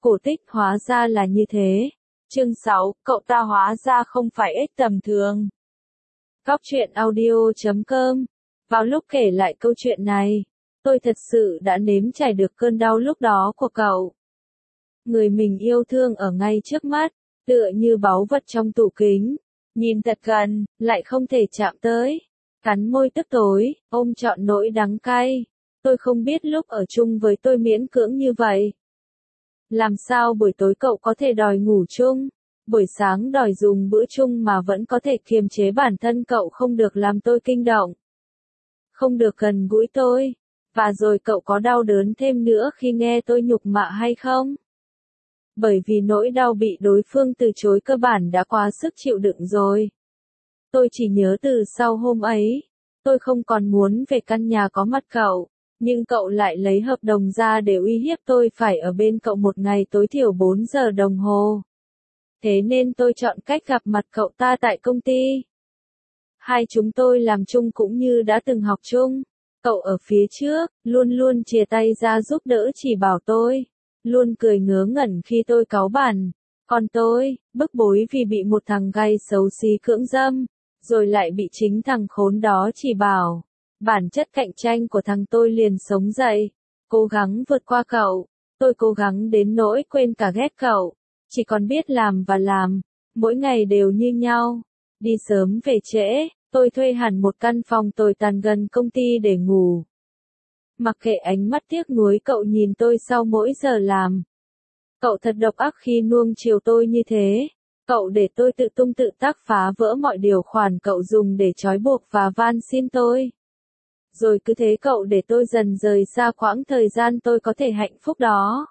Cổ tích hóa ra là như thế. Chương 6, cậu ta hóa ra không phải ếch tầm thường. Góc truyện audio.com. Vào lúc kể lại câu chuyện này, tôi thật sự đã nếm trải được cơn đau lúc đó của cậu. Người mình yêu thương ở ngay trước mắt, tựa như báu vật trong tủ kính. Nhìn thật gần, lại không thể chạm tới. Cắn môi tức tối, ôm trọn nỗi đắng cay. Tôi không biết lúc ở chung với tôi miễn cưỡng như vậy. Làm sao buổi tối cậu có thể đòi ngủ chung, buổi sáng đòi dùng bữa chung mà vẫn có thể kiềm chế bản thân cậu không được làm tôi kinh động. Không được gần gũi tôi. Và rồi cậu có đau đớn thêm nữa khi nghe tôi nhục mạ hay không? Bởi vì nỗi đau bị đối phương từ chối cơ bản đã quá sức chịu đựng rồi. Tôi chỉ nhớ từ sau hôm ấy, tôi không còn muốn về căn nhà có mặt cậu. Nhưng cậu lại lấy hợp đồng ra để uy hiếp tôi phải ở bên cậu một ngày tối thiểu 4 giờ đồng hồ. Thế nên tôi chọn cách gặp mặt cậu ta tại công ty. Hai chúng tôi làm chung cũng như đã từng học chung. Cậu ở phía trước, luôn luôn chìa tay ra giúp đỡ chỉ bảo tôi. Luôn cười ngớ ngẩn khi tôi cáu bẳn. Còn tôi, bức bối vì bị một thằng gay xấu xí cưỡng dâm, rồi lại bị chính thằng khốn đó chỉ bảo. Bản chất cạnh tranh của thằng tôi liền sống dậy, cố gắng vượt qua cậu, tôi cố gắng đến nỗi quên cả ghét cậu, chỉ còn biết làm và làm, mỗi ngày đều như nhau, đi sớm về trễ, tôi thuê hẳn một căn phòng tồi tàn gần công ty để ngủ. Mặc kệ ánh mắt tiếc nuối cậu nhìn tôi sau mỗi giờ làm. Cậu thật độc ác khi nuông chiều tôi như thế. Cậu để tôi tự tung tự tác phá vỡ mọi điều khoản cậu dùng để trói buộc và van xin tôi. Rồi cứ thế cậu để tôi dần rời xa quãng thời gian tôi có thể hạnh phúc đó.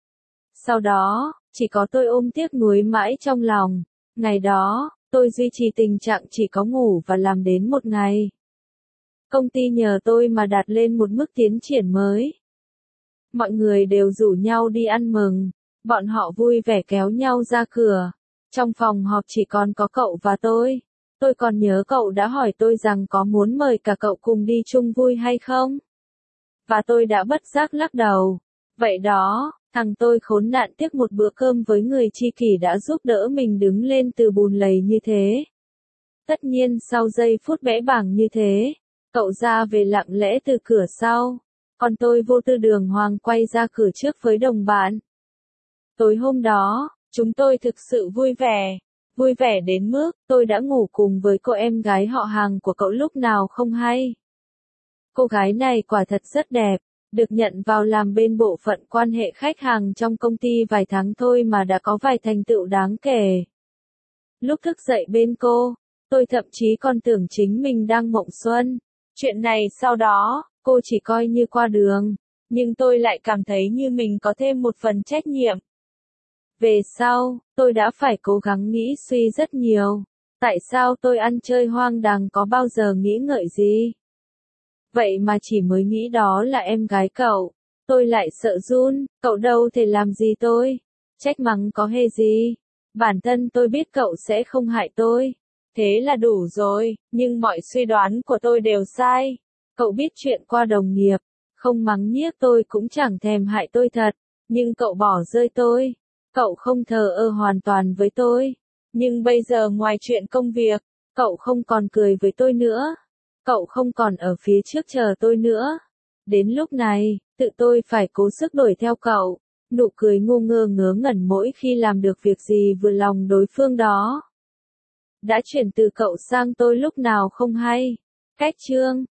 Sau đó, chỉ có tôi ôm tiếc nuối mãi trong lòng. Ngày đó, tôi duy trì tình trạng chỉ có ngủ và làm đến một ngày. Công ty nhờ tôi mà đạt lên một mức tiến triển mới. Mọi người đều rủ nhau đi ăn mừng. Bọn họ vui vẻ kéo nhau ra cửa. Trong phòng họp chỉ còn có cậu và tôi. Tôi còn nhớ cậu đã hỏi tôi rằng có muốn mời cả cậu cùng đi chung vui hay không? Và tôi đã bất giác lắc đầu. Vậy đó, thằng tôi khốn nạn tiếc một bữa cơm với người tri kỷ đã giúp đỡ mình đứng lên từ bùn lầy như thế. Tất nhiên sau giây phút bẽ bàng như thế, cậu ra về lặng lẽ từ cửa sau. Còn tôi vô tư đường hoàng quay ra cửa trước với đồng bạn. Tối hôm đó, chúng tôi thực sự vui vẻ. Vui vẻ đến mức, tôi đã ngủ cùng với cô em gái họ hàng của cậu lúc nào không hay. Cô gái này quả thật rất đẹp, được nhận vào làm bên bộ phận quan hệ khách hàng trong công ty vài tháng thôi mà đã có vài thành tựu đáng kể. Lúc thức dậy bên cô, tôi thậm chí còn tưởng chính mình đang mộng xuân. Chuyện này sau đó, cô chỉ coi như qua đường, nhưng tôi lại cảm thấy như mình có thêm một phần trách nhiệm. Về sau, tôi đã phải cố gắng nghĩ suy rất nhiều. Tại sao tôi ăn chơi hoang đàng có bao giờ nghĩ ngợi gì? Vậy mà chỉ mới nghĩ đó là em gái cậu. Tôi lại sợ run, cậu đâu thể làm gì tôi. Trách mắng có hề gì. Bản thân tôi biết cậu sẽ không hại tôi. Thế là đủ rồi, nhưng mọi suy đoán của tôi đều sai. Cậu biết chuyện qua đồng nghiệp, không mắng nhiếc tôi cũng chẳng thèm hại tôi thật. Nhưng cậu bỏ rơi tôi. Cậu không thờ ơ hoàn toàn với tôi. Nhưng bây giờ ngoài chuyện công việc, cậu không còn cười với tôi nữa. Cậu không còn ở phía trước chờ tôi nữa. Đến lúc này, tự tôi phải cố sức đuổi theo cậu. Nụ cười ngu ngơ ngớ ngẩn mỗi khi làm được việc gì vừa lòng đối phương đó. Đã chuyển từ cậu sang tôi lúc nào không hay. Cách chương